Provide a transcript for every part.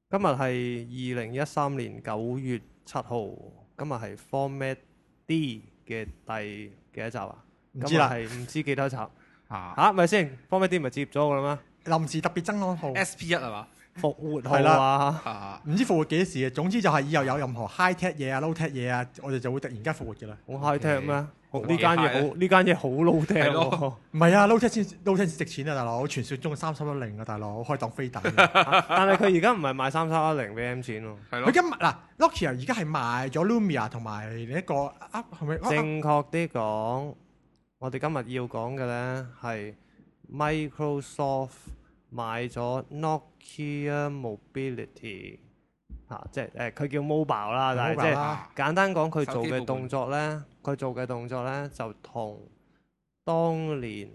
今日係2013年9月7號，今日係 Format D 嘅第幾多集啊？ 唔知啦， 今日係唔知幾多集啊嚇，咪先？Format D 咪接咗㗎啦臨時特別增安號， SP1 係嘛？ 咩？復活號係啦啊！ 啊， 唔知復活幾時嘅。總之就係以後有任何 high tech 嘢啊、low tech 嘢啊，我哋就會突然間復活嘅啦。 好 high tech 咩？ 好呢間嘢 high 好，呢間嘢好 low tech 係喎咯。 唔係啊，low tech 先值錢啊，大佬！傳説中嘅3310啊，大佬可以當飛彈嘅。 但係佢而家唔係賣3310俾 M 錢喎。 係咯。 佢今日嗱 Nokia 而家係賣咗 Lumia 同埋另一個係咪？ 正確啲講，我哋今日要講嘅呢係 Microsoft 買咗 Nokia Mobility 嚇，即係佢叫 Mobile 啦，但係即 Mobile 係啦簡單講，佢做嘅手機部門動作呢，就同當年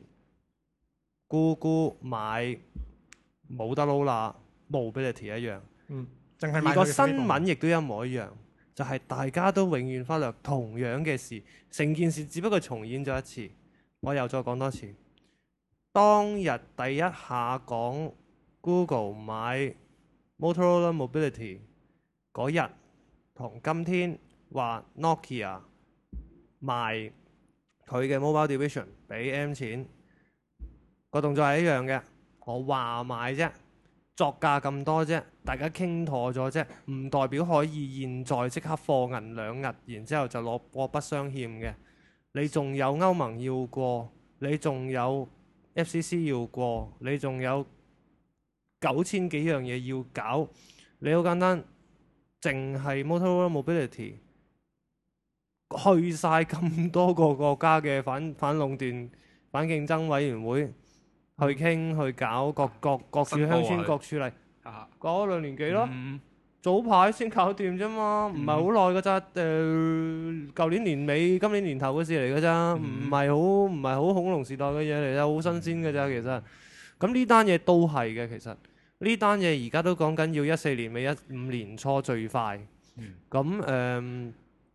Google 買冇得撈啦 Mobility 一樣。 淨係賣而個新佢嘅手機部聞亦都一模一樣，就係大家都永遠忽略同樣嘅事，成件事只不過重演咗一次。我又再講多次，當日第一下講 Google 買 Motorola Mobility 嗰日，同今天話 Nokia 賣佢嘅 Mobile Division 俾 M 錢，個動作係一樣嘅。我話買啫。作價咁多啫，大家傾妥咗啫，唔代表可以現在即刻貨銀兩日，然之後就攞過不相欠嘅。你仲有歐盟要過，你仲有 FCC 要過，你仲有9000幾樣嘢要搞。你好簡單，淨係 Motorola Mobility 去晒咁多個國家嘅反壟斷、反競爭委員會。去傾去搞各處鄉村各處例，搞咗2年幾咯。早排先搞掂啫嘛，唔係好耐㗎咋。舊年年尾、今年年頭嘅事嚟㗎咋，唔係好恐龍時代嘅嘢嚟㗎，好新鮮㗎咋其實。咁呢單嘢都係嘅，其實呢單嘢而家都講緊要14年尾15年初最快。咁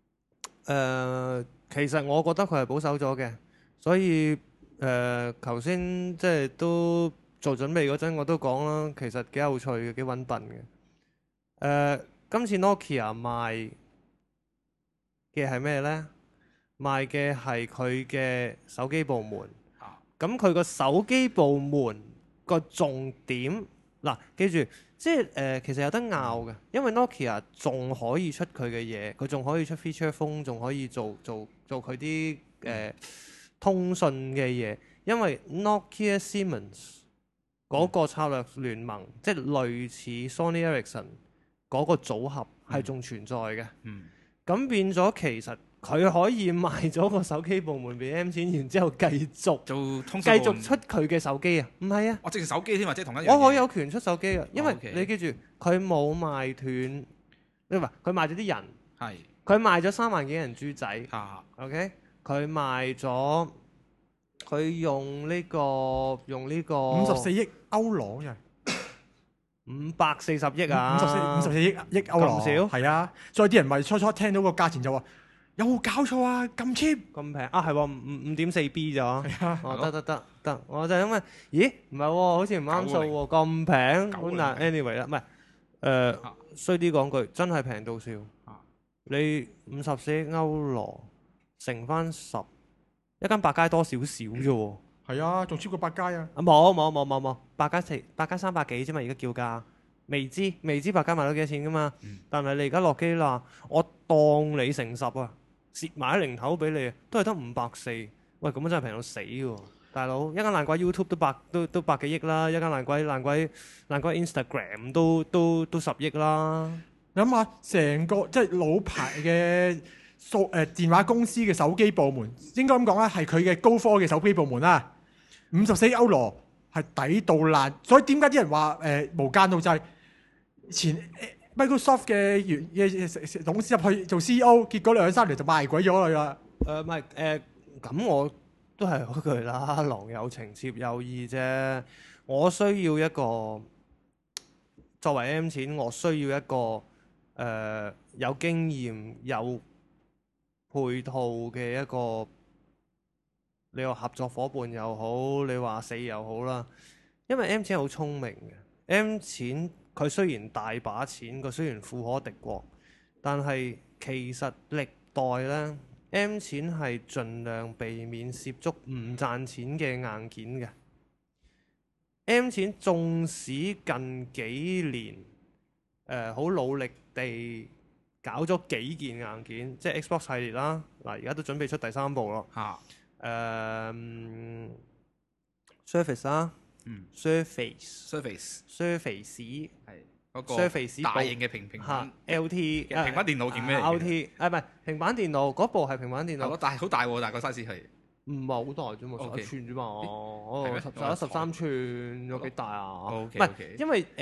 其實我覺得佢係保守咗嘅，所以。頭先即係都做準備嗰陣，我都講啦，其實幾有趣嘅，幾穩笨嘅。今次 Nokia 賣嘅係咩呢？賣嘅係佢嘅手機部門。咁佢個手機部門個重點嗱，記住，即係其實有得拗嘅，因為 Nokia 仲可以出佢嘅嘢，佢仲可以出 feature phone，仲可以做佢啲通訊嘅嘢，因為 Nokia Siemens 嗰個策略聯盟，即係類似 Sony Ericsson 嗰個組合係仲存在嘅。咁變咗其實佢可以賣咗個手機部門俾 M 錢，然之後繼續出佢嘅手機啊？唔係啊， 我直情手機添，或者同一樣嘢。 我可以有權出手機嘅，因為 OK 你記住佢冇賣斷，你話佢賣咗啲人， 係佢賣咗3萬幾人豬仔。OK。佢賣咗，佢用呢個 54億歐羅嘅 540億啊 ，54億歐羅咁少？ 係啊，所以啲人咪初聽到個價錢就話有冇搞錯啊？咁 cheap 咁平啊？係喎，5.4B 咋？ 係啊， 哦得，我就因為咦唔係喎，好似唔啱數喎，咁平。咁但 anyway 啦，唔係衰啲講句，真係平到笑。你54億歐羅。乘翻10，一間百佳多少少啫喎。 係啊，仲超過百佳啊！ 冇，百佳300幾啫嘛，而家叫價，未知百佳賣到幾多錢噶嘛。但係你而家落機啦，我當你乘10啊，蝕埋零頭俾你，都係得540。喂，咁樣真係平到死喎，大佬！一間爛鬼 YouTube 都百幾億啦，一間爛鬼 Instagram 都10億啦。 你諗下，成個即係老牌嘅。電話公司嘅手機部門應該咁講啦，係佢嘅高科嘅手機部門啦。54億歐羅係抵到爛，所以點解啲人話無間道就係前 Microsoft 嘅董事入去做 CEO， 結果2-3年就賣鬼咗佢啦。 唔係咁我都係嗰句啦，郎有情妾有意啫。我需要一個作為 M 錢，我需要一個有經驗有配套嘅一個，你話合作伙伴又好，你話死又好啦。因為 M 錢好聰明嘅，M 錢佢雖然大把錢，佢雖然富可敵國，但係其實歷代呢 M 錢係盡量避免涉足唔賺錢嘅硬件嘅。M 錢縱使近幾年好努力地搞咗幾件硬件，即係 Xbox 系列啦，嗱而家都準備出第3部咯。Surface 啦，Surface 係嗰個 Surface 大型嘅平板 LT 平板電腦叫咩嚟嘅？ LT 唔係平板電腦，嗰部係平板電腦， 但係好大喎，但係個 size 係唔係好大啫嘛 ，OK ，11寸啫嘛， 係咩 13寸有幾大啊？ OK， 唔係因為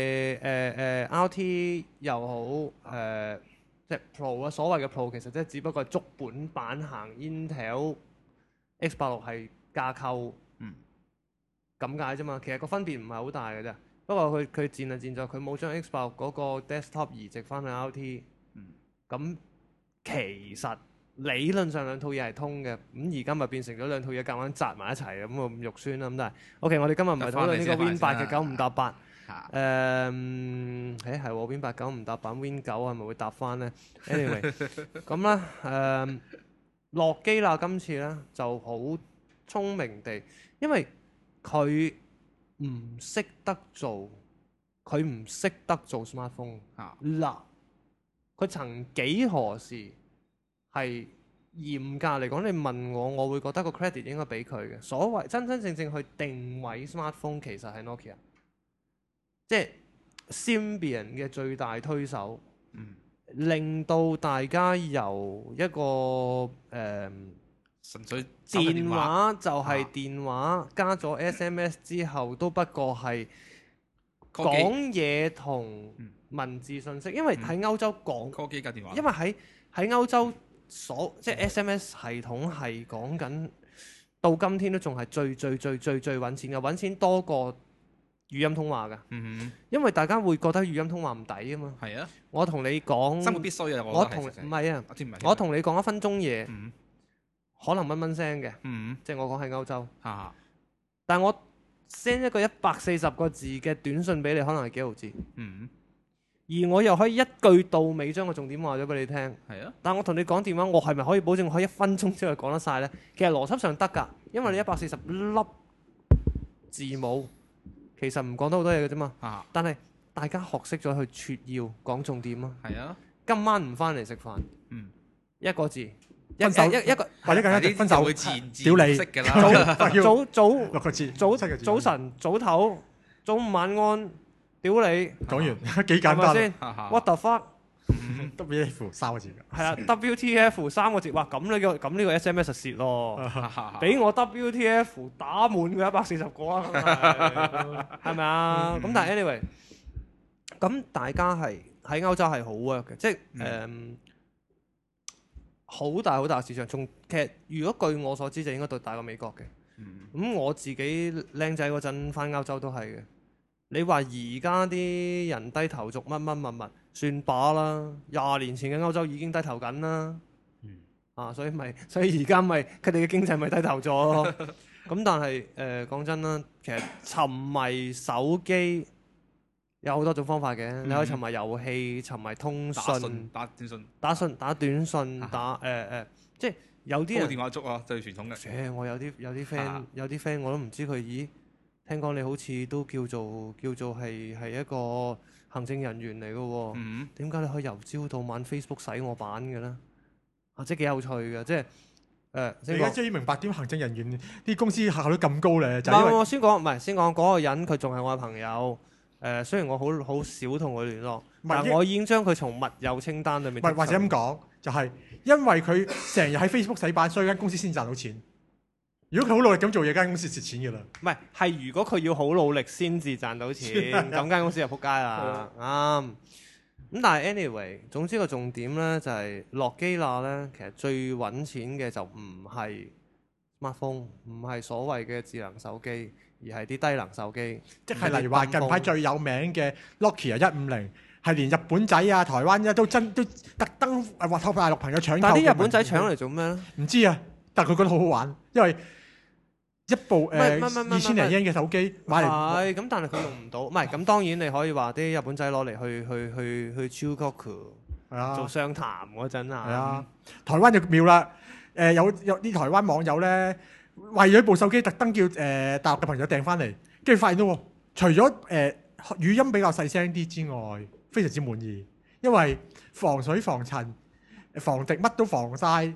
RT 又好即係 Pro 啊，所謂嘅 Pro 其實即係只不過係足本版行 Intel X86係架構咁解啫嘛，其實個分別唔係好大嘅啫。不過佢賤就賤在佢冇將 X86嗰個 desktop 移植翻去 RT，咁其實理論上兩套嘢係通嘅，咁而家咪變成咗兩套嘢夾硬紮埋一齊咁咁肉酸啦。咁但係 OK， 我哋今日唔係討論呢個 Win 8嘅9唔搭8。係喎 Win 8 9唔搭8 Win 9係咪會搭翻呢 ？Anyway， 咁咧諾基亞今次咧就好聰明地，因為佢唔識得做 smartphone 嗱，佢曾幾何時係嚴格嚟講，你問我會覺得個 credit 應該俾佢嘅。所謂真真正正去定位 smartphone 其實係 Nokia， 即係 Symbian 嘅最大推手，令到大家由一個純粹電話就係電話，加咗 SMS 之後都不過係講嘢同文字信息，因為喺歐洲講科技加電話， 因為喺歐洲即係 SMS 系統係講緊到今天都仲係最揾錢嘅，揾錢多過語音通話㗎。因為大家會覺得語音通話唔抵啊嘛。係啊，我同你講生活必須啊， 我同唔係啊，我同你講1分鐘嘢，可能蚊聲嘅，即係我講喺歐洲。但係我 send 一個140個字嘅短信俾你，可能係幾毫字。而我又可以一句到尾將個重點話咗俾你聽。係啊，但係我同你講電話，我係咪可以保證我可以1分鐘之內講得晒呢？其實邏輯上得㗎，因為你140粒字母其實唔講得好多嘢嘅啫嘛。但係大家學識咗去撮要講重點啊。係啊，今晚唔翻嚟食飯，一個字。 分手一個或者更加分手， 會自然屌你識㗎啦。 6個字， 早晨、早唞、早午晚安，屌你！ 講完幾簡單先 ？What the fuck？ WTF 3個字㗎。 係啊 ，WTF 3個字，哇！咁呢個 SMS 就蝕咯，俾我 WTF 打滿佢140個啊，係咪啊？咁但係 anyway，咁大家係喺歐洲係好 work 嘅，即係好大市場。其實如果據我所知就應該大過美國嘅。咁我自己僆仔嗰陣返歐洲都係嘅。你話而家啲人低頭族乜算把啦，20年前嘅歐洲已經低頭緊啦。所以而家咪佢哋嘅經濟咪低頭咗咯。咁但係講真啦，其實沉迷手機有好多種方法嘅，你可以沉迷遊戲、沉迷通訊、 打短信、 打短信、即係有啲人電話粥啊，最傳統嘅。 我有啲 friend 我都唔知佢，咦？聽講你好似都叫做係一個行政人員嚟嘅喎。點解你可以由朝到晚 Facebook 洗我版嘅咧？即係幾有趣嘅，即係你而家終於明白點行政人員啲公司效率咁高咧？就係因為我先講嗰個人，佢仲係我嘅朋友。雖然我好少同佢聯絡，但我已經將佢從密友清單裏面。 或者咁講，就係因為佢成日喺 Facebook 洗版，所以間公司先賺到錢。如果佢好努力咁做嘢，間公司蝕錢嘅啦。 唔係如果佢要好努力先至賺到錢，咁間公司就撲街啦。啱。咁但係 anyway， 總之個重點咧就係諾基亞咧，其實最揾錢嘅就唔係 smartphone， 唔係所謂嘅智能手機。而係啲低能手機， 即係例如話近排最有名嘅 Nokia 150，係連日本仔啊、台灣都特登話偷大陸朋友搶購。 但係啲日本仔搶嚟做咩咧？ 唔知啊，但係佢覺得好好玩，因為一部唔係 2000零 yen 嘅手機買嚟， 係咁，但係佢用唔到，唔係咁當然你可以話啲日本仔攞嚟去超 Goku 係啊做商談嗰陣係啊， 啊，台灣就妙啦。有啲台灣網友咧，為咗部手機特登叫大陸嘅朋友訂翻嚟，跟住發現到喎，除咗語音比較細聲啲之外，非常之滿意，因為防水防塵、防滴乜都防晒。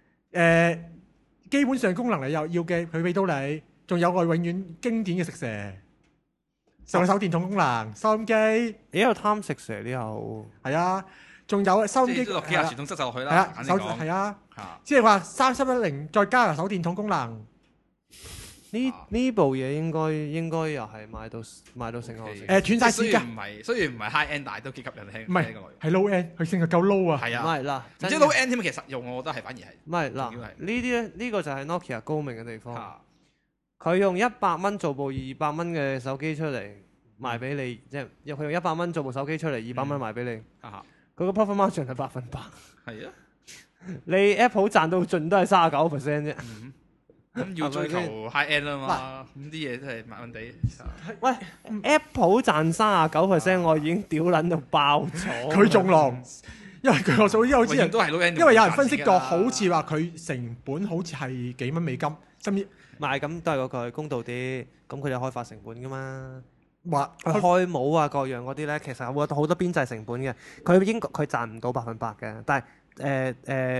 基本上功能你又要嘅，佢俾到你，仲有個永遠經典嘅食蛇，上手電筒功能，收音機你有貪食蛇呢後係啊，仲有收音機即係落幾下傳統塞就落去啦。 係啊，手簡單講係啊。 嚇即係話3310再加個手電筒功能， 呢部嘢應該又係賣到成個 ，OK 斷晒市㗎， 雖然唔係 high end，但係都幾吸引聽。 唔係聽個內容係 low end，佢性格夠 low 啊！ 係啊， 唔係嗱， 唔知真 low end 添，其實實用我覺得係反而係唔係嗱重要係呢啲咧呢個就係 Nokia 高明嘅地方。 嚇佢用100蚊做部200蚊嘅手機出嚟賣俾你，即係佢用100蚊做部手機出嚟200蚊賣俾你， 嚇佢個 profit margin 係100%。 係啊。 你 Apple 賺到盡都係39%啫。 咁要追求係咪 high end 啊嘛，咁啲嘢都係慢慢地。 喂，Apple 賺39%，我已經屌撚到爆咗。 佢仲狼，因為據我所知，好似人都係 low end， 因為有人分析過，好似話佢成本好似係幾蚊美金，甚至唔係咁都係嗰句公道啲，咁佢有開發成本噶嘛。 話佢開模啊各樣嗰啲咧，其實好多邊際成本嘅。佢賺唔到100%嘅，但係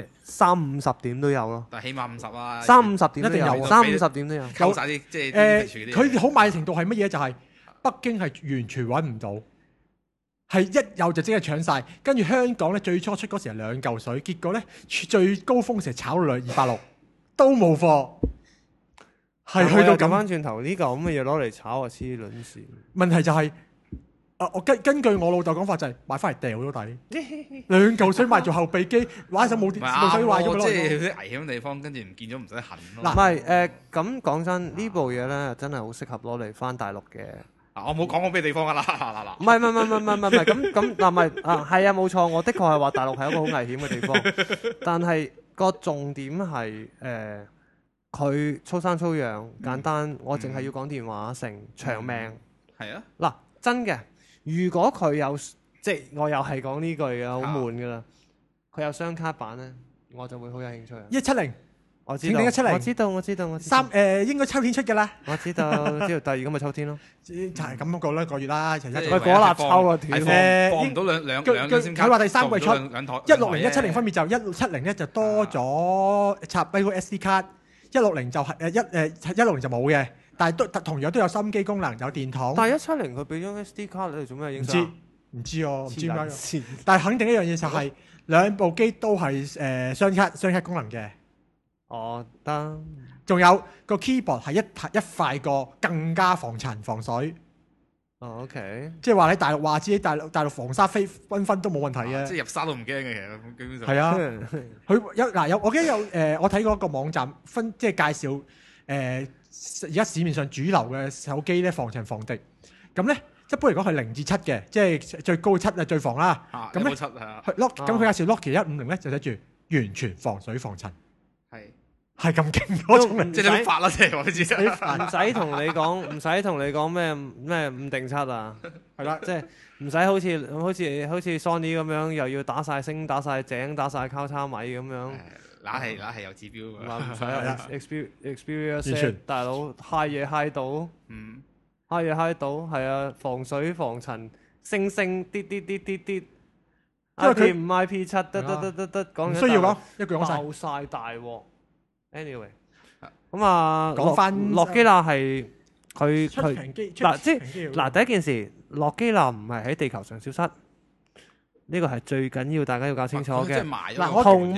30-50點都有咯。 但係起碼50啦。 30-50點都有一定有 ，30-50點都有。 溝曬啲即係啲處啲嘢。 佢好賣程度係乜嘢？就係北京係完全揾唔到，係一有就即刻搶晒。跟住香港咧最初出嗰時係2嚿水，結果咧最高峰時炒到260，都冇貨，係去到咁咁。 翻轉頭呢嚿咁嘅嘢攞嚟炒啊黐撚線。 問題就係、我根據我老豆講法就係買翻嚟掉咗底，2嚿水買做後備機，玩手冇電唔係冇水壞咗啱喎，即係咪去啲危險嘅地方，跟住唔見咗唔使痕咯。 嗱唔係咁講真，呢部嘢咧真係好適合攞嚟翻大陸嘅。 我冇講過咩地方㗎啦，嗱唔係咁嗱，唔係啊，係啊冇錯，我的確係話大陸係一個好危險嘅地方，但係個重點係佢粗生粗養簡單，我淨係要講電話成長命。 係啊， 嗱真嘅，如果佢有即係我又係講呢句嘅，好悶㗎啦。佢有雙卡版咧，我就會好有興趣。 170 我知道， 請定170 我知道。 應該秋天出嘅啦， 我知道，第二個咪秋天咯。 就係咁個啦，個月啦，其實喂果粒抽啊斷放唔到兩佢張先卡。 佢話第三季出兩台 160、170分別就170咧就多咗插俾個 SD 卡，160就係160就冇嘅，但係都同樣都有收音機功能，有電筒。 但係170佢俾張 SD 卡你做咩影相？ 唔知哦，唔知點解。 黐但係肯定一樣嘢就係兩部機都係雙卡功能嘅。 哦得， 仲有個 keyboard 係一塊過，更加防塵防水。 哦 OK。 即係話你大陸話知，大陸防沙飛分都冇問題嘅。 即係入沙都唔驚嘅，其實基本上。 係啊，佢有我記得有我睇過一個網站即係介紹而家市面上主流嘅手機咧防塵防滴。咁咧一般嚟講係0至7嘅，即係最高7係最防啦。咁咧 7係啊， 佢介紹 Nokia 150咧就寫住完全防水防塵， 係咁勁嗰種嚟。 即係你發啦，即係我知。 唔使同你講咩5定7啊， 係啦， 即係唔使好似 Sony 咁樣，又要打晒星、打晒井、打晒交叉米咁樣。 嗱係有指標㗎。 唔使啊 experience 完全大佬 high 嘢 high 到。high 嘢 high 到，係啊，防水防塵，星啲， 因為佢 IP5、IP7，得，講唔需要講，一句講晒。 爆晒大鑊。anyway，咁啊， 講返諾基亞係佢出平機嗱，即係係嗱第一件事，諾基亞唔係喺地球上消失，呢個係最緊要大家要搞清楚嘅。 嗱同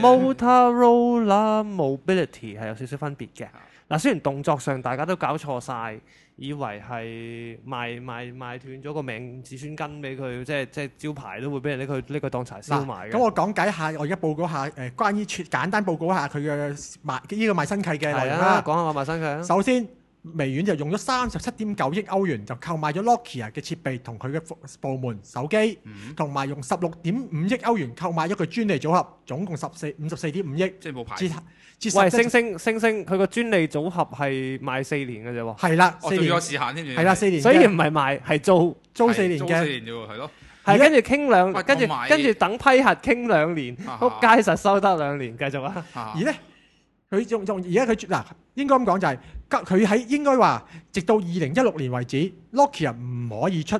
Motorola Mobility 係有少少分別嘅。嗱，雖然動作上大家都搞錯晒，以為係賣斷咗個名子孫根俾佢，即係招牌都會俾人拎佢當柴燒埋嘅。 咁我講解下，我而家報告下關於簡單報告一下佢嘅呢個賣新契嘅內容啦。 講下我賣新契啦。 首先微軟就用咗37.9億歐元就購買咗 Nokia 嘅設備同佢嘅部門手機，同埋用16.5億歐元購買咗佢專利組合，總共54.5億。 即係冇牌。 喂，星，佢個專利組合係賣4年嘅啫喎。 係啦， 仲 4年有時限添。 係啦，4年。 所以唔係賣，係租 4年嘅。 租4年啫喎，係咯。 係跟住傾喂跟住等批核傾2年，仆街實收得2年，繼續啊。 而咧，佢仲而家佢嗱應該咁講就係佢喺應該話，直到2016年為止，Nokia 唔可以出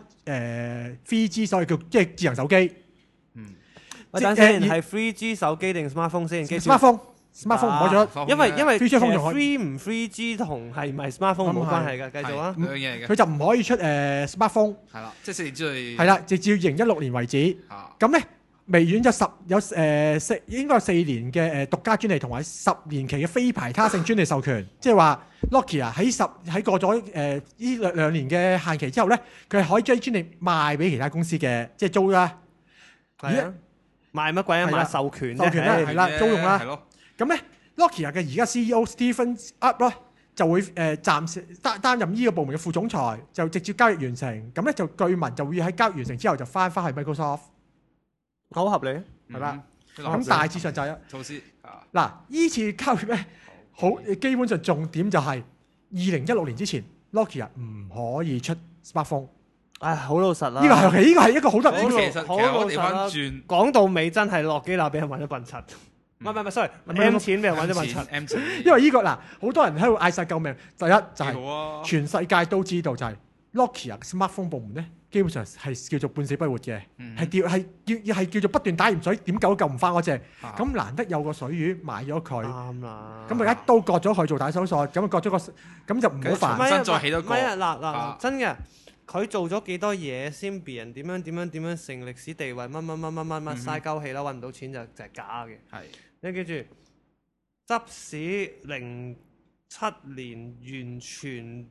3G， 所以叫即係智能手機。 喂，等先，係 3G 手機定 smartphone 先？smartphone 唔可以出， 因為 3G phone 仲可以 3唔 3G 同係咪 smartphone 冇關係㗎，繼續啊。 兩樣嘢嚟嘅。 佢就唔可以出smartphone。 係啦，即係4年之內。 係啦，直至2016年為止。咁咧，微軟就應該有4年嘅獨家專利同埋10年期嘅非排他性專利授權，即係話 Nokia 喺過咗呢2年嘅限期之後咧，佢係可以將專利賣俾其他公司嘅，即係租啦。 係啊，賣乜鬼啊？賣授權啫， 係啦，租用啦。 係咯。 咁咧 ，Nokia 嘅而家 CEO Stephen Up 咧就會暫時擔任呢個部門嘅副總裁，就直接交易完成。咁咧就據聞就會喺交易完成之後就翻去 Microsoft。 好合理， 係啦。咁大致上就係措施。 嗱，依次交易咧，基本上重點就係2016年之前 ，Nokia 唔可以出 smartphone。 唉，好老實啦。 呢個係一個好多其實我哋翻轉講到尾真係諾基亞俾人揾咗笨柒。唔係 sorry，M 錢俾人揾咗笨柒。 因為呢個嗱，好多人喺度嗌曬救命。第一就係全世界都知道就係 Nokia smartphone 部門咧，基本上係叫做半死不活嘅，係叫做不斷打鹽水，點救都救唔翻嗰隻。咁難得有個水魚買咗佢， 啱啦。 咁咪一刀割咗佢做大手術，咁割咗個，咁就唔好煩。 新再起多個。 唔係啊，嗱，真嘅。佢做咗幾多嘢先？別人點樣成歷史地位乜嘥鳩氣啦，揾唔到錢就係假嘅。 係你記住，執屎07年完全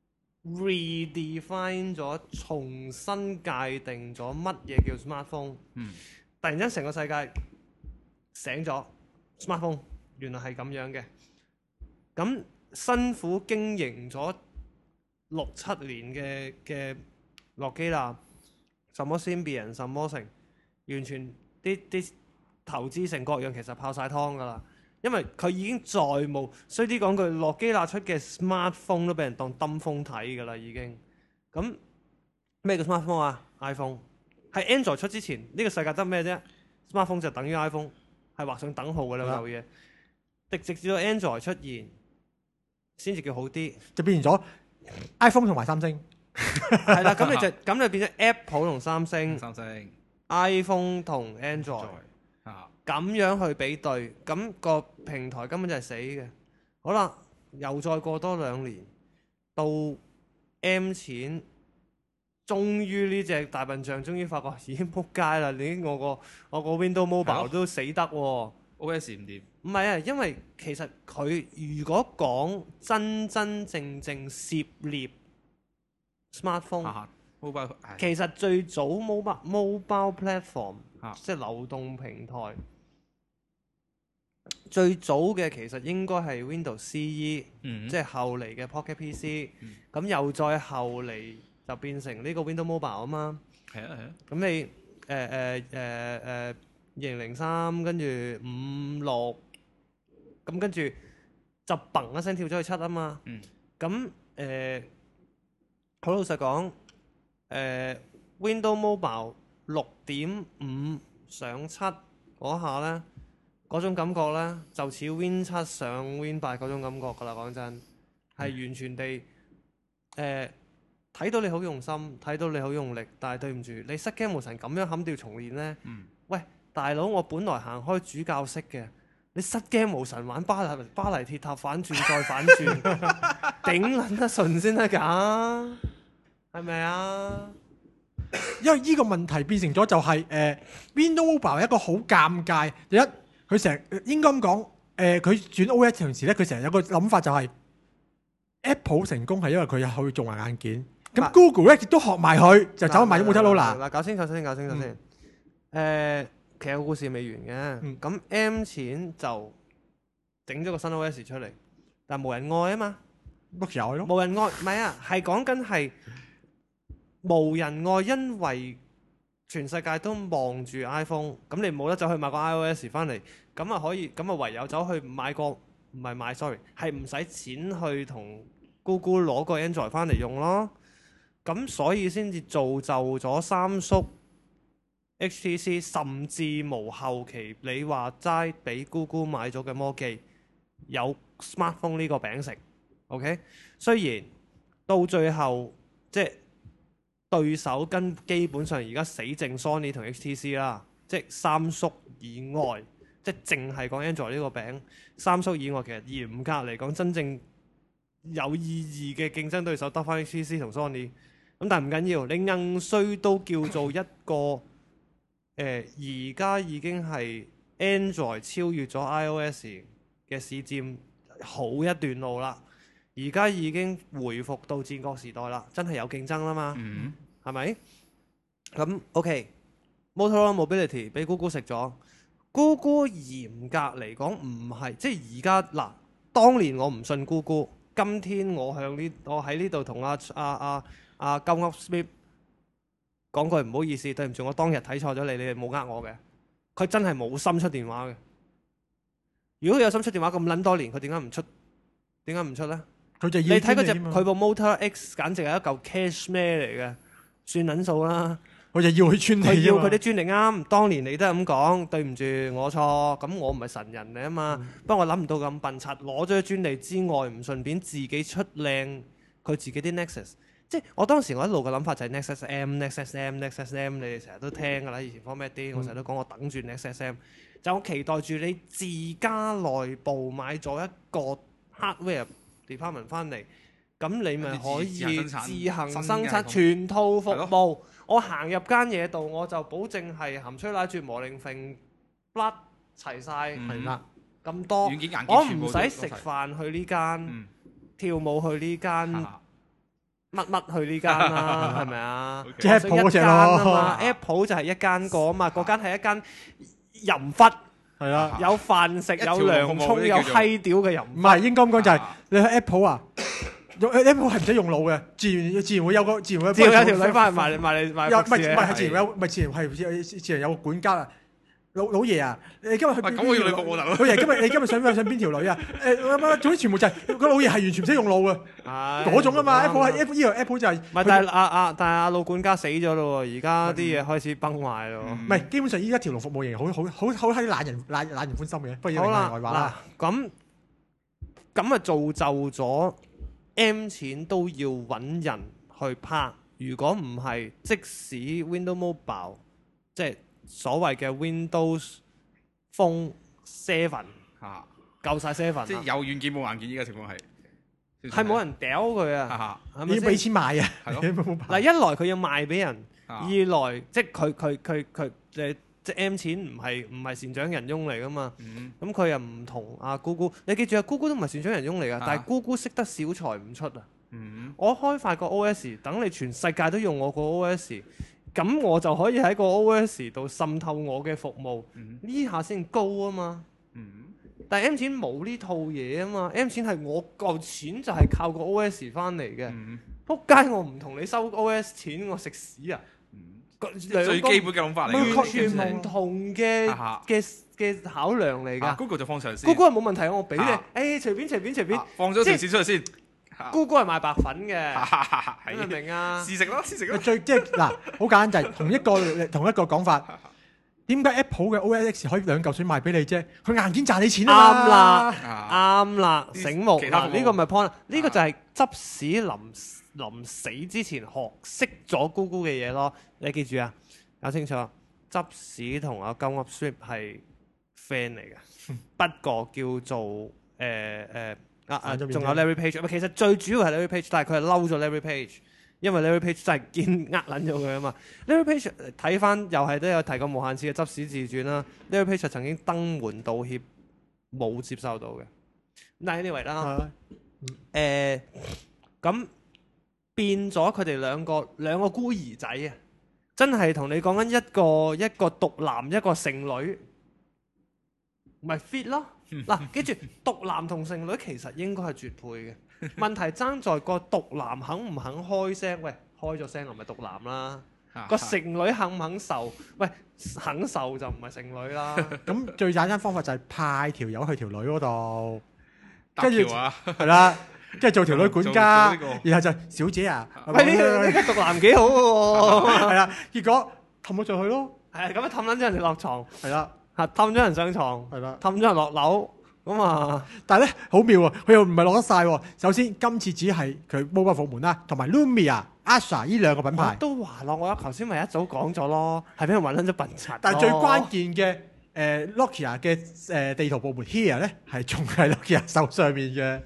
redefine 咗，重新界定咗乜嘢叫 smartphone。突然間成個世界醒咗 ，smartphone 原來係咁樣嘅。咁辛苦經營咗6-7年嘅諾基亞，什麼先別人，什麼成，完全啲投資成各樣其實泡晒湯㗎啦，因為佢已經再冇，衰啲講句，諾基亞出嘅 smartphone 都俾人當燈風睇㗎啦已經。咁咩叫 smartphone 啊 ？iPhone 係 Android 出之前，呢個世界得咩啫 ？smartphone 就等於 iPhone， 係畫上等號㗎啦，嚿嘢。直至到 Android 出現，先至叫好啲， 就變成咗 iPhone 同埋三星。 係啦，咁你變咗 Apple 同三星，iPhone 同 Android，咁樣去比對，咁個平台根本就係死嘅。好啦，又再過多2年，到 M 錢，終於呢隻大笨象終於發覺已經撲街啦！連我個 Windows Mobile 都死得喎。 OS 唔掂。 唔係啊，因為其實佢如果講真正涉獵 smartphone，其實最早 mobile platform，即係流動平台，最早嘅其實應該係 Windows CE，即係後嚟嘅 Pocket PC，咁又再後嚟就變成呢個 Windows Mobile 啊嘛。 係啊。 咁你2003跟住5、6，咁跟住就砰一聲跳咗去7啊嘛。咁好老實講，Windows Mobile 6.5上7嗰下咧，嗰種感覺咧就似 Win 7上 Win 8嗰種感覺㗎啦。講真，係完全地睇到你好用心，睇到你好用力，但係對唔住，你失驚無神咁樣冚掉重練咧。喂，大佬，我本來行開主教式嘅，你失驚無神玩巴黎鐵塔反轉再反轉，頂撚得順先得㗎，係咪啊？ 因為呢個問題變成咗就係Windows Mobile 一個好尷尬。第一，佢成日應該咁講，佢轉 OS 同時咧，佢成日有個諗法就係 Apple 成功係因為佢去做埋硬件，咁 Google 咧亦都學埋佢，就走去賣咗摩托羅拉。 嗱，搞清楚先。其實個故事未完嘅，咁 M 錢就整咗個新 OS 出嚟，但係無人愛啊嘛。 碌有咯。 無人愛唔係啊，係講緊係無人愛，因為全世界都望住 iPhone，咁你冇得走去買個 iOS 翻嚟，咁啊可以，咁啊唯有走去買個唔係買，sorry，係唔使錢去同 Google 攞個 Android 翻嚟用咯。咁所以先至造就咗三叔 HTC， 甚至無後期你話齋俾 Google 買咗嘅魔記有 smartphone 呢個餅食。OK， 雖然到最後即係對手跟基本上而家死剩 Sony 同 HTC 啦，即係三叔以外，即係淨係講 Android 呢個餅，三叔以外其實嚴格嚟講真正有意義嘅競爭對手得翻 HTC 同 Sony。咁但係唔緊要，你硬衰都叫做一個而家已經係 Android 超越咗 iOS 嘅市佔好一段路啦。而家已經回復到戰國時代啦，真係有競爭啦嘛，係咪？咁 OK，Motorola Mobility 俾 Google 食咗。Google 嚴格嚟講唔係，即係而家嗱，當年我唔信 Google， 今天我喺呢度同阿鳩噏 Smith 講句唔好意思，對唔住，我當日睇錯咗你哋冇呃我嘅。佢真係冇心出電話嘅。如果佢有心出電話咁撚多年，佢點解唔出？點解唔出呢？ 佢就要你睇嗰隻佢部 Motor X 簡直係一嚿 cash 咩嚟嘅，算撚數啦。 佢就要佢專利， 佢要佢啲專利啱。當年你都係咁講，對唔住我錯。咁我唔係神人嚟啊嘛。不過我諗唔到咁笨柒，攞咗專利之外，唔順便自己出靚佢自己啲 Nexus。即係我當時我一路嘅諗法就係 Nexus M、Nexus M、Nexus M， 你哋成日都聽㗎啦。以前 Format D，我成日都講我等住 Nexus M， 就我期待住你自家內部買咗一個 hardware department 翻嚟，咁你咪可以自行生產全套服務。我行入間嘢度，我就保證係含吹奶絕磨令揈 blood 齊晒，係啦咁多。我唔使食飯去呢間，跳舞去呢間，乜去呢間啦，係咪啊？ 即係 Apple 嗰隻咯。 Apple 就係一間個啊嘛，嗰間係一間淫窟。 係啦， 有飯食，有涼沖，有閪屌嘅淫。 唔係應該咁講就係你去 Apple 啊，Apple 係唔使用腦嘅，自然會有條女翻嚟賣你。唔係自然有個管家啊，老爺啊，你今日去咁我要你服務大佬。 老爺你今日想邊條女啊？總之全部就係個老爺係完全唔使用腦嘅，嗰種啊嘛。Apple 就係唔係，但係阿老管家死咗咯喎，而家啲嘢開始崩壞咯。 唔係基本上依家條龍服務型好閪懶人歡心嘅。不過好啦， 外話啦， 咁啊造就咗 M 錢都要揾人去拍。如果唔係，即使 Windows Mobile 即係所謂嘅 Windows Phone 7夠晒 7， 即係有軟件冇硬件，依家情況係冇人屌佢啊！ 你要俾錢買啊！ 嗱，一來佢要賣俾人，二來即係佢即係 M 錢唔係善長人翁嚟噶嘛。咁佢又唔同阿 Google， 你記住啊 ，Google 都唔係善長人翁嚟噶，但係 Google 識得小財唔出啊。我開發個 OS， 等你全世界都用我個 OS。咁我就可以喺個 OS 度滲透我嘅服務，呢下先高啊嘛。但係 M 錢冇呢套嘢啊嘛。M 錢係我嚿錢就係靠個 OS 翻嚟嘅。仆街，我唔同你收 OS 錢，我食屎啊！ 最基本嘅諗法嚟， 完全唔同嘅考量嚟㗎。 Google 就放長線 ，Google 係冇問題，我俾你，隨便， 放咗條線出去先。 Google 係賣白粉嘅，明唔明啊？ 試食咯。 即係嗱，好簡單就係同一個講法。點解 Apple 嘅 OS X 可以兩嚿水賣俾你啫？佢硬件賺你錢啊嘛。 啱啦，醒目。呢個咪 point，呢個就係執屎臨死之前學識咗 Google 嘅嘢咯。你記住啊，搞清楚，執屎同阿鳩噏 Swift 係 friend 嚟嘅，不過叫做仲有 Larry Page， 其實最主要係 Larry Page， 但係佢係嬲咗 Larry Page， 因為 Larry Page 真係堅撚咗佢啊嘛。Larry Page 睇翻又係都有提過無限次嘅執屎自傳啦。Larry Page 曾經登門道歉，冇接受到嘅。但係 anyway 啦，咁變咗佢哋兩個孤兒仔啊，真係同你講緊一個獨男一個剩女，咪 fit 咯。嗱，記住獨男同剩女其實應該係絕配嘅。 問題爭在個毒男肯唔肯開聲？喂，開咗聲就唔係毒男啦。個剩女肯唔肯受？喂，肯受就唔係剩女啦。 咁最簡單方法就係派條友去條女嗰度， 跟住啊， 係啦，跟住做條女管家， 做呢個然後就小姐啊， 喂，呢個毒男幾好嘅喎。 係啦，結果氹咗上去咯， 係啊，咁樣氹撚咗人哋落床， 係啦， 嚇氹咗人上床， 係啦。 氹咗人落樓，咁啊， 但係咧好妙啊，佢又唔係落得晒喎。首先今次只係佢 mobile 服門啦，同埋 Lumia、Asha 呢兩個品我牌。 都話咯，我頭先咪一早講咗咯，係俾人揾撚咗笨柒。 但係最關鍵嘅Nokia 嘅地圖部門 Here 咧係仲係 Nokia 手上面嘅。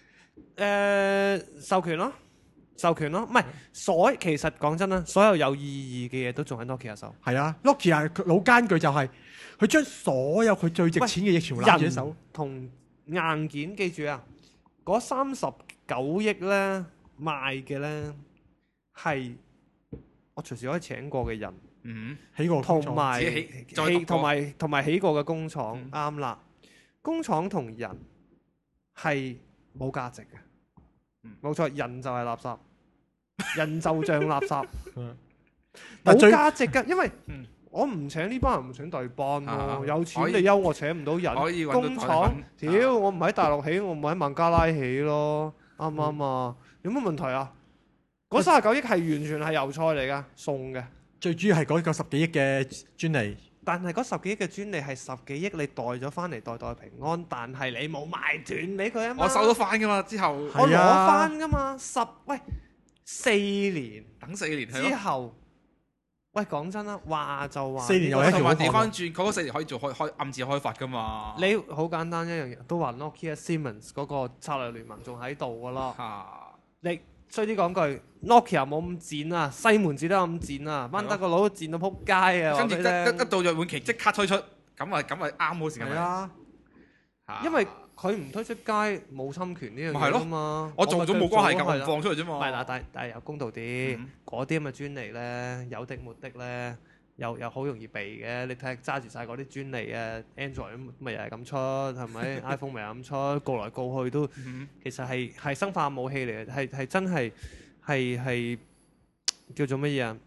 授權咯，授權咯，唔係其實講真啦，所有有意義嘅嘢都仲喺 Nokia 手。 係啊，Nokia 老奸巨就係佢將所有佢最值錢嘅嘢全部攬住喺手人。同硬件記住啊，嗰39億咧賣嘅咧係我隨時可以請過嘅人， 嗯， 起個工廠同埋自己起再讀過同埋起過嘅工廠啱啦。工廠同人係冇價值嘅，冇錯，人就係垃圾，人就像垃圾，冇但最價值㗎，因為我唔請呢班人，唔請第二班咯。有錢你休我請唔到可以人， 搵到工廠台灣屌我唔喺大陸起，我唔喺孟加拉起咯，啱唔啱啊？有乜問題啊？嗰39億係完全係油菜嚟㗎，送嘅。 最主要係嗰個10幾億嘅專利。 但係嗰10幾億嘅專利係10幾億，你袋咗翻嚟代平安，但係你冇賣斷俾佢啊嘛。 我收咗翻噶嘛，之後我攞翻㗎嘛，4年等4年係咯。 之後，喂講真啦，話就話 4年又一條同埋調翻轉，嗰4年可以做開暗自開發噶嘛。 你好簡單一樣嘢，都話 Nokia Siemens 嗰個策略聯盟仲喺度㗎咯。你衰啲講句 ，Nokia 冇咁賤啊，西門子都咁賤啊，班德個佬賤到撲街啊！ 跟住話俾你聽一到約滿期即刻推出，咁咪啱好時間咪。 係啊， 因為佢唔推出街冇侵權呢樣咪係咯嘢啊嘛。 我做咗冇關係㗎， 係啦我唔放出嚟啫嘛。 唔係啦，但係又公道啲，嗰啲咁嘅專利咧，有的沒的咧，又好容易避嘅。你睇揸住晒嗰啲專利啊，Android 咪又係咁出，係咪？iPhone 咪又係咁出，告來告去都其實係生化武器嚟嘅，係真係叫做乜嘢啊？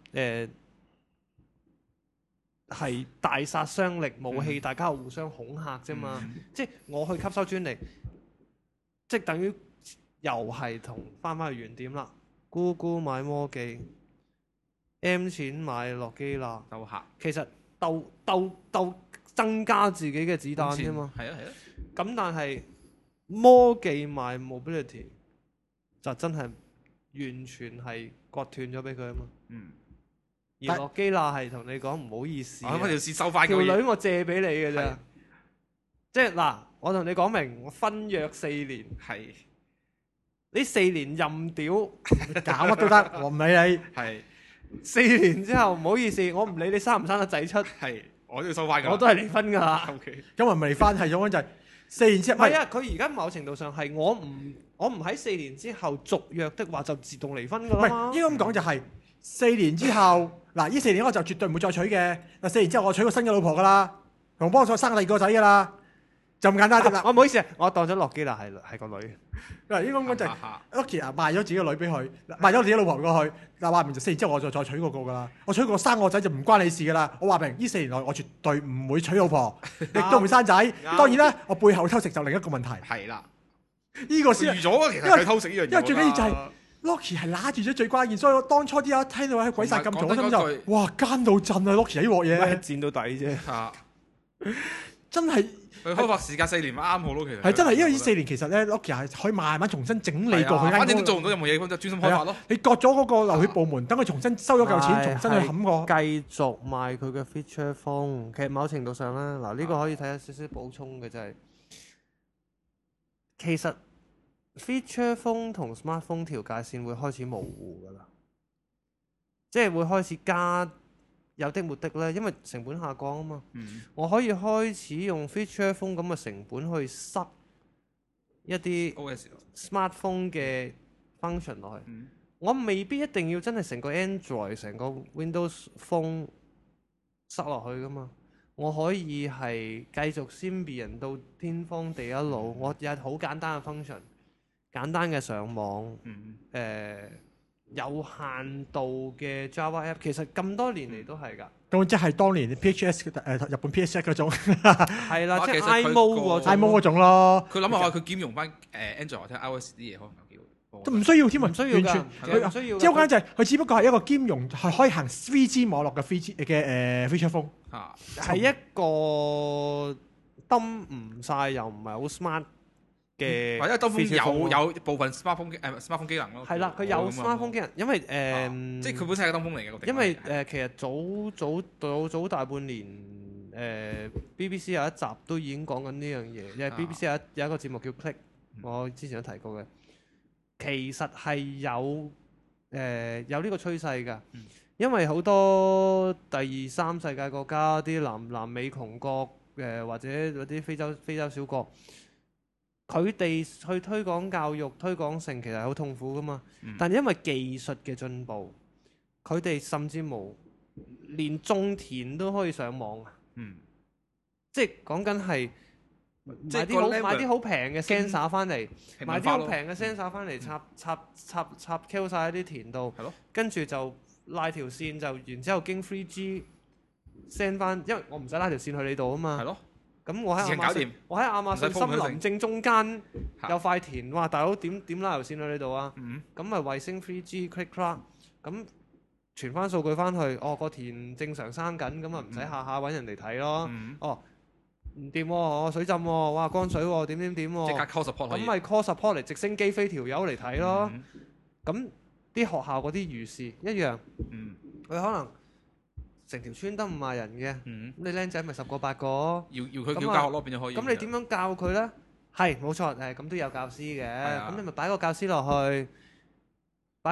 係大殺傷力武器，大家互相恐嚇啫嘛。即係我去吸收專利，即係等於又係同翻去原點啦。姑姑買魔記 ，M 錢買諾基亞， 鬥客其實鬥增加自己嘅子彈啫嘛。 係啊。 咁但係魔記買 Mobility 就真係完全係割斷咗俾佢啊嘛。而諾基亞係同你講唔好意思啊， 我條線收翻條嗰嘢。 女我借俾你嘅啫係。 即係嗱，我同你講明，我分約4年， 係呢4年任屌， 搞乜都得，我唔理你。 係 4年之後唔好意思，我唔理你生唔生得仔出， 係，我都要收翻㗎。 我都係離婚㗎啦。 OK。 咁咪未翻係咗就係4年之後， 唔係啊，佢而家某程度上係我唔喺4年之後續約的話，就自動離婚㗎唔啦嘛係。應該咁講就係4年之後，嗱呢4年我就絕對唔會再娶嘅。嗱4年之後我娶個新嘅老婆㗎啦，同幫我再生第二個仔㗎啦，就咁簡單啫啦。 我唔好意思啊，我當咗諾基亞係個女。 嗱應該咁講就係 Nokia 賣咗自己個女俾佢，賣咗自己老婆過去，嗱話明就4年之後我再娶嗰個㗎啦。我娶個生個仔就唔關你事㗎啦。我話明呢4年內我絕對唔會娶老婆，亦都唔會生仔。當然啦，我背後偷食就另一個問題。 係啦， 呢個先預咗啊，其實佢偷食呢樣嘢。 因為最緊要就係 Nokia 係揦住咗最關鍵，所以我當初啲人聽到喺鬼殺咁做，我心就哇奸到震啊 Nokia 呢鑊嘢， 賤到底啫。 嚇， 真係佢開發時間4年咪啱好咯，其實係真係，因為呢4年其實咧 Nokia 係可以慢慢重新整理過佢間公司。 反正都做唔到任何嘢，咁就專心開發咯。 你割咗嗰個流血部門，等佢重新收咗嚿錢，重新去冚過。 繼續賣佢嘅 feature phone。其實某程度上咧，嗱呢個可以睇下少少補充嘅就係，其實 feature phone 同 smartphone 條界線會開始模糊㗎啦，即係會開始加有的沒的咧，因為成本下降啊嘛。我可以開始用 feature phone 咁嘅成本去塞一啲 OS smartphone 嘅 function 落去。我未必一定要真係成個 Android 成個 Windows Phone 塞落去噶嘛，我可以係繼續 Symbian 到天荒地一老，我有好簡單嘅 function， 簡單嘅上網， 嗯有限度嘅 Java app，其實咁多年嚟都係㗎。 咁即係當年 PHS 日本 PHS 嗰種係啦，即係其實佢 iMode 個嗰種 iMode 嗰種咯， 佢諗下佢兼容翻Android 或者 iOS 啲嘢，可能有機會。 都唔需要添啊， 唔需要㗎完全其實唔需要㗎即係好簡單就係佢只不過係一個兼容係可以行 3G 網絡嘅 3G 嘅feature phone。 嚇， 係一個登唔晒又唔係好 smart 嘅 feature phone 咯， 或者兜風有部分 smartphone 機能咯。 係啦，佢有 smartphone 機能，因為即係佢本身係個兜風嚟嘅個定位。 因為其實早大半年BBC 有一集都已經講緊呢樣嘢，因為 BBC 有一個節目叫 Click，我之前都提過嘅，其實係有呢個趨勢㗎，因為好多第二三世界國家啲南美窮國或者嗰啲非洲小國。佢哋去推廣教育、推廣性其實係好痛苦噶嘛，但係因為技術嘅進步，佢哋甚至無連種田都可以上網啊！即係講緊係買啲好平嘅 sensor 翻嚟，買啲好平嘅 sensor 翻嚟插 Q 晒喺啲田度，跟住就拉條線就，然之後經 3G send 翻，因為我唔使拉條線去你度啊嘛。 係咯。 咁我喺亞馬遜森林正中間有塊田，哇！大佬點拉條線去呢度啊？咁咪衛星 3G click clack，咁傳翻數據翻去，個田正常生緊，咁啊唔使下下揾人嚟睇咯。唔掂喎，水浸喎，哇乾水喎，點喎？ 即刻 call support 咁咪 call support 嚟直升機飛條友嚟睇咯。咁啲學校嗰啲如是一樣，佢可能。成條村得50人嘅，咁你僆仔咪10個8個， 要佢叫教學咯，變咗可以。 咁你點樣教佢呢？係冇錯，咁都有教師嘅，咁你咪擺個教師落去，擺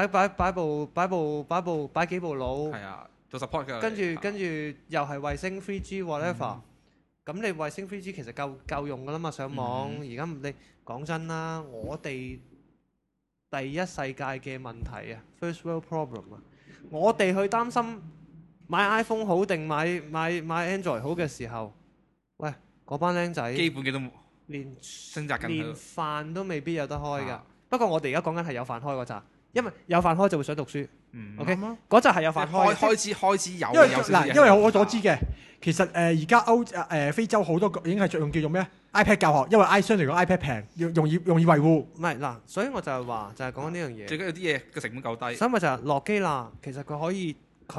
幾部腦， 係啊，做 support 嘅。 跟住又係衛星 3G whatever，咁你衛星 3G 其實夠用噶啦嘛，上網。而家你講真啦，我哋第一世界嘅問題啊 ，first world problem 啊，我哋去擔心。買 iPhone 好定買 Android 好嘅時候，喂，嗰班僆仔基本嘅都連掙扎緊， 連飯都未必有得開㗎。不過我哋而家講緊係有飯開嗰扎，因為有飯開就會想讀書。OK，嗰扎係有飯開， 開始有。 因為我所知嘅，其實而家非洲好多已經係着用叫做咩 iPad 教學，因為相對嚟講 iPad 平，容易維護。 唔係嗱，所以我就係話就係講緊呢樣嘢。 最緊要啲嘢嘅成本夠低。 所以咪就係諾基亞，其實佢可以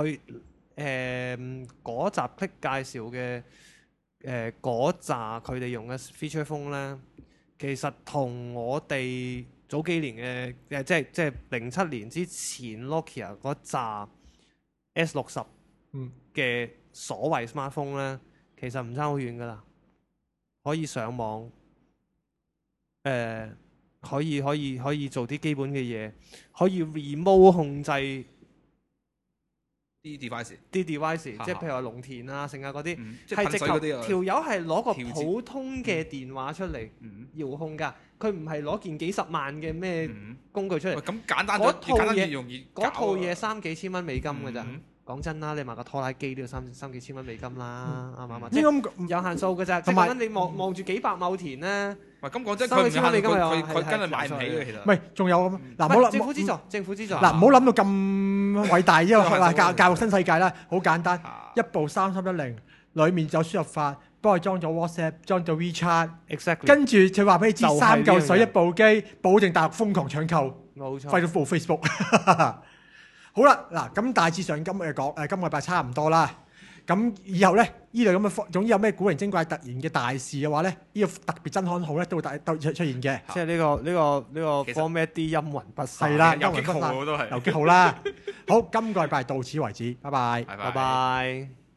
嗰集 Click 介紹嘅嗰扎佢哋用嘅 feature phone 咧，其實同我哋早幾年嘅即係07年之前 Nokia 嗰扎 S60嘅所謂 smartphone 咧，其實唔差好遠噶啦，可以上網，可以做啲基本嘅嘢，可以 remote 控制。 啲 device， 即係譬如話農田啊、剩啊嗰啲， 即係直頭條友係攞個普通嘅電話出嚟遙控㗎，佢唔係攞件幾十萬嘅咩工具出嚟。 咁簡單嗰套嘢容易， 嗰套嘢3幾千蚊美金㗎咋。講真啦，你買個拖拉機都要三幾千蚊美金啦，啱唔啱啊？即係有限數㗎咋。同埋你望住幾百畝田咧， 咁講真， 佢唔係美金佢真係買唔起嘅其實。 唔係，仲有嗱，冇政府資助。 嗱，唔好諗到咁偉大，因為教育新世界啦，好簡單，一部3310裡面就輸入法，幫佢裝咗 WhatsApp， 裝咗 WeChat， 跟住就話俾你知3嚿水一部機，保證大陸瘋狂搶購， 冇錯， 廢到部 Facebook。好啦，嗱咁大致上今個禮拜差唔多啦。咁以後咧，呢類咁嘅總之有咩古靈精怪突然嘅大事嘅話咧，呢個特別真刊號咧都會出現嘅。 即係呢個 format 啲陰魂不散。 係啦， 有幾號都係。 有幾號啦。好，今個禮拜到此為止，拜拜。 拜拜。